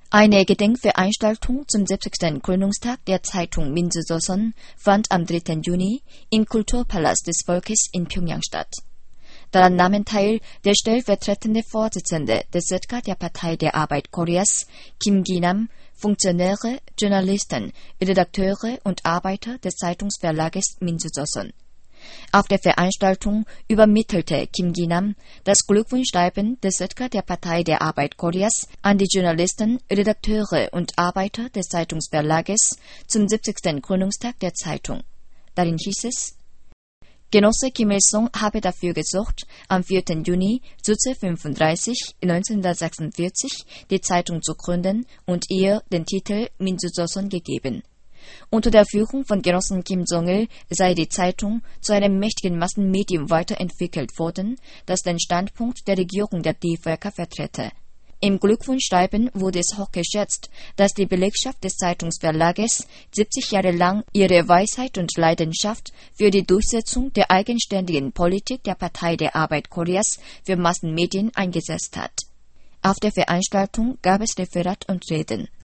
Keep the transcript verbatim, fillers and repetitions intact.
Eine Gedenkveranstaltung zum siebzigsten Gründungstag der Zeitung Minjujoseon fand am dritten Juni im Kulturpalast des Volkes in Pjöngjang statt. Daran nahmen teil der stellvertretende Vorsitzende des S E D C A der Partei der Arbeit Koreas, Kim Gi-nam, Funktionäre, Journalisten, Redakteure und Arbeiter des Zeitungsverlages Minjujoseon. Auf der Veranstaltung übermittelte Kim Gi-nam das Glückwunschschreiben des S E D C A der Partei der Arbeit Koreas an die Journalisten, Redakteure und Arbeiter des Zeitungsverlages zum siebzigsten Gründungstag der Zeitung. Darin hieß es: Genosse Kim Il-sung habe dafür gesorgt, am vierten Juni fünfunddreißig neunzehnhundertsechsundvierzig die Zeitung zu gründen und ihr den Titel Minjujoseon gegeben. Unter der Führung von Genossen Kim Jong-il sei die Zeitung zu einem mächtigen Massenmedium weiterentwickelt worden, das den Standpunkt der Regierung der D-Völker vertrete. Im Glückwunschschreiben wurde es hoch geschätzt, dass die Belegschaft des Zeitungsverlages siebzig Jahre lang ihre Weisheit und Leidenschaft für die Durchsetzung der eigenständigen Politik der Partei der Arbeit Koreas für Massenmedien eingesetzt hat. Auf der Veranstaltung gab es Referat und Reden.